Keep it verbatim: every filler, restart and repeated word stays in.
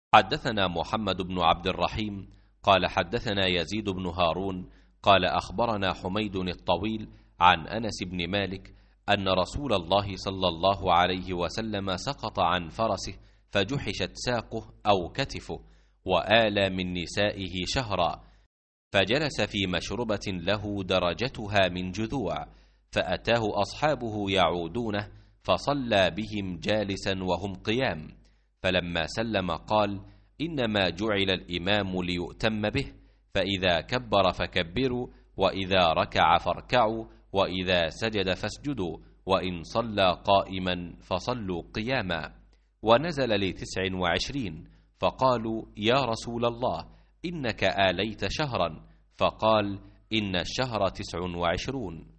حدثنا محمد بن عبد الرحيم قال حدثنا يزيد بن هارون قال أخبرنا حميد الطويل عن أنس بن مالك أن رسول الله صلى الله عليه وسلم سقط عن فرسه فجحشت ساقه أو كتفه وآل من نسائه شهرا، فجلس في مشربة له درجتها من جذوع، فأتاه أصحابه يعودونه فصلى بهم جالسا وهم قيام، فلما سلم قال: إنما جعل الإمام ليؤتم به، فإذا كبر فكبروا، وإذا ركع فاركعوا، وإذا سجد فاسجدوا، وإن صلى قائما فصلوا قياما. ونزل لتسع وعشرين، فقالوا: يا رسول الله إنك آليت شهرا، فقال: إن الشهر تسع وعشرون.